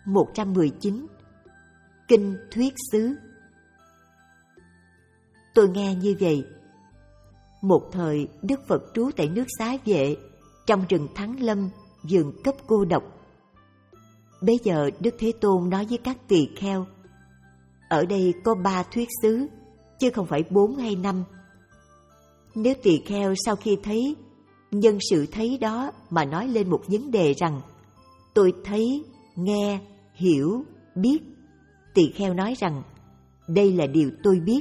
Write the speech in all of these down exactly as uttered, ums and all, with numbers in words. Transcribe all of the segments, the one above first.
một trăm mười chín. Kinh Thuyết Xứ. Tôi nghe như vậy. Một thời Đức Phật trú tại nước Xá Vệ, trong rừng Thắng Lâm, vườn cấp cô độc. Bấy giờ Đức Thế Tôn nói với các tỳ kheo: ở đây có ba thuyết xứ, chứ không phải bốn hay năm. Nếu tỳ kheo sau khi thấy, nhân sự thấy đó mà nói lên một vấn đề rằng tôi thấy, nghe, hiểu, biết, tỳ kheo nói rằng đây là điều tôi biết.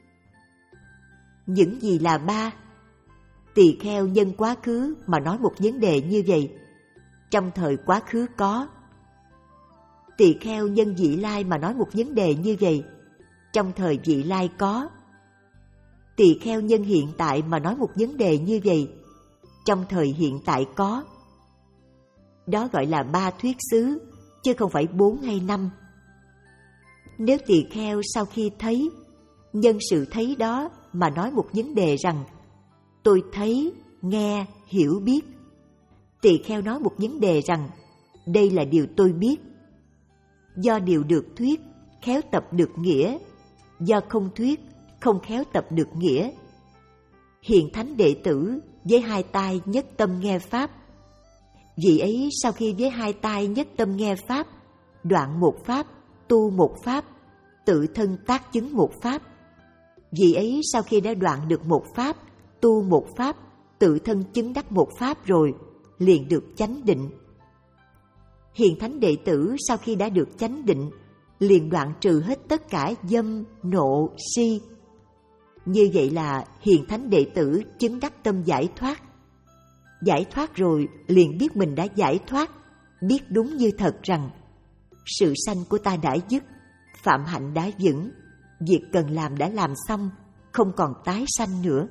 Những gì là ba? Tỳ kheo nhân quá khứ mà nói một vấn đề như vậy, trong thời quá khứ có. Tỳ kheo nhân vị lai mà nói một vấn đề như vậy, trong thời vị lai có. Tỳ kheo nhân hiện tại mà nói một vấn đề như vậy, trong thời hiện tại có. Đó gọi là ba thuyết xứ, chứ không phải bốn hay năm. Nếu tỳ kheo sau khi thấy, nhân sự thấy đó mà nói một vấn đề rằng tôi thấy, nghe, hiểu, biết, tỳ kheo nói một vấn đề rằng đây là điều tôi biết. Do điều được thuyết, khéo tập được nghĩa; do không thuyết, không khéo tập được nghĩa. Hiền thánh đệ tử với hai tai nhất tâm nghe pháp. Vị ấy sau khi với hai tai nhất tâm nghe pháp, đoạn một pháp, tu một pháp, tự thân tác chứng một pháp. Vị ấy sau khi đã đoạn được một pháp, tu một pháp, tự thân chứng đắc một pháp rồi, liền được chánh định. Hiền thánh đệ tử sau khi đã được chánh định, liền đoạn trừ hết tất cả dâm, nộ, si. Như vậy là hiền thánh đệ tử chứng đắc tâm giải thoát. Giải thoát rồi liền biết mình đã giải thoát, biết đúng như thật rằng sự sanh của ta đã dứt, phạm hạnh đã vững, việc cần làm đã làm xong, không còn tái sanh nữa.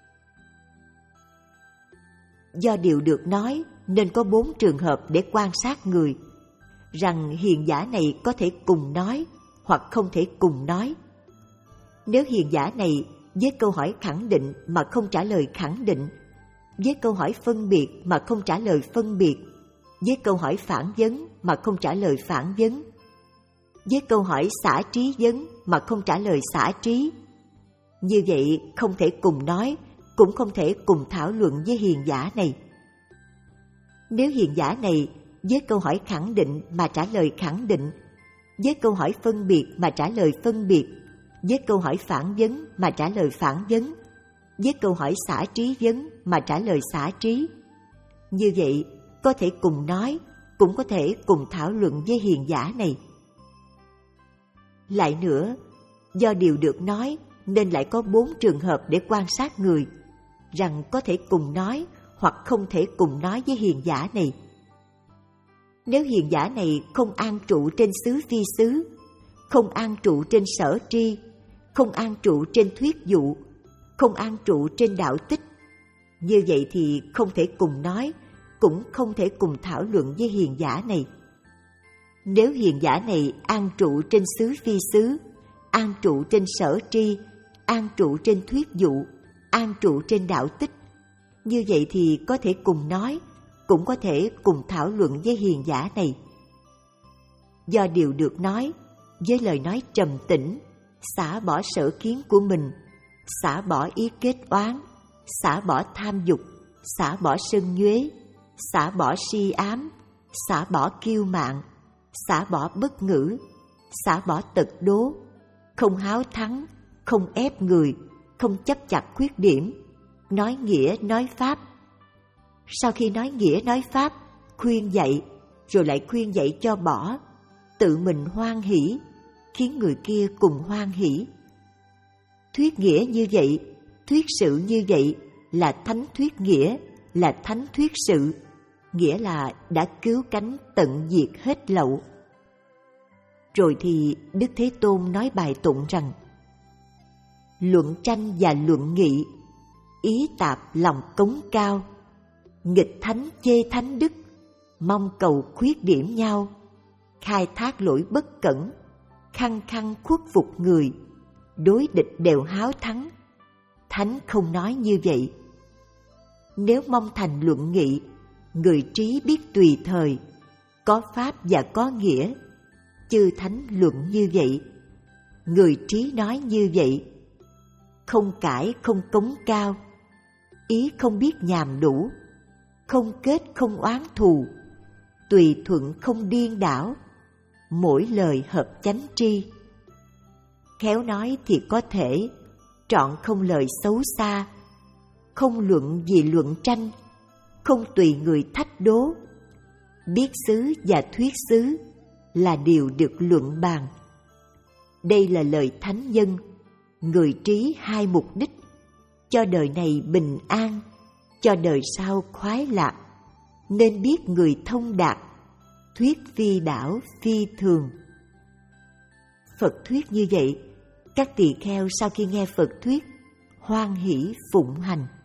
Do điều được nói nên có bốn trường hợp để quan sát người, rằng hiền giả này có thể cùng nói hoặc không thể cùng nói. Nếu hiền giả này với câu hỏi khẳng định mà không trả lời khẳng định, với câu hỏi phân biệt mà không trả lời phân biệt, với câu hỏi phản vấn mà không trả lời phản vấn, với câu hỏi xả trí vấn mà không trả lời xả trí, như vậy không thể cùng nói, cũng không thể cùng thảo luận với hiền giả này. Nếu hiền giả này với câu hỏi khẳng định mà trả lời khẳng định, với câu hỏi phân biệt mà trả lời phân biệt, với câu hỏi phản vấn mà trả lời phản vấn, với câu hỏi xả trí vấn mà trả lời xả trí, như vậy có thể cùng nói, cũng có thể cùng thảo luận với hiền giả này. Lại nữa, do điều được nói nên lại có bốn trường hợp để quan sát người, rằng có thể cùng nói hoặc không thể cùng nói với hiền giả này. Nếu hiền giả này không an trụ trên xứ phi xứ, không an trụ trên sở tri, không an trụ trên thuyết dụ, không an trụ trên đạo tích, như vậy thì không thể cùng nói, cũng không thể cùng thảo luận với hiền giả này. Nếu hiền giả này an trụ trên xứ phi xứ, an trụ trên sở tri, an trụ trên thuyết dụ, an trụ trên đạo tích, như vậy thì có thể cùng nói, cũng có thể cùng thảo luận với hiền giả này. Do điều được nói, với lời nói trầm tĩnh, xả bỏ sở kiến của mình, xả bỏ ý kết oán, xả bỏ tham dục, xả bỏ sân nhuế, xả bỏ si ám, xả bỏ kiêu mạn, xả bỏ bất ngữ, xả bỏ tật đố, không háo thắng, không ép người, không chấp chặt khuyết điểm, nói nghĩa nói pháp. Sau khi nói nghĩa nói pháp, khuyên dạy, rồi lại khuyên dạy cho bỏ, tự mình hoan hỷ, khiến người kia cùng hoan hỷ. Thuyết nghĩa như vậy, thuyết sự như vậy là thánh thuyết nghĩa, là thánh thuyết sự, nghĩa là đã cứu cánh tận diệt hết lậu. Rồi thì Đức Thế Tôn nói bài tụng rằng: luận tranh và luận nghị, ý tạp lòng cống cao, nghịch thánh chê thánh đức, mong cầu khuyết điểm nhau, khai thác lỗi bất cẩn, khăng khăng khuất phục người, đối địch đều háo thắng. Thánh không nói như vậy. Nếu mong thành luận nghị, người trí biết tùy thời, có pháp và có nghĩa, chư thánh luận như vậy, người trí nói như vậy. Không cãi không cống cao, ý không biết nhàm đủ, không kết không oán thù, tùy thuận không điên đảo, mỗi lời hợp chánh tri. Khéo nói thì có thể, trọn không lời xấu xa, không luận vì luận tranh, không tùy người thách đố. Biết xứ và thuyết xứ là điều được luận bàn. Đây là lời thánh nhân, người trí hai mục đích: cho đời này bình an, cho đời sau khoái lạc. Nên biết người thông đạt, thuyết phi đảo phi thường. Phật thuyết như vậy, các tỳ kheo sau khi nghe Phật thuyết, hoan hỷ phụng hành.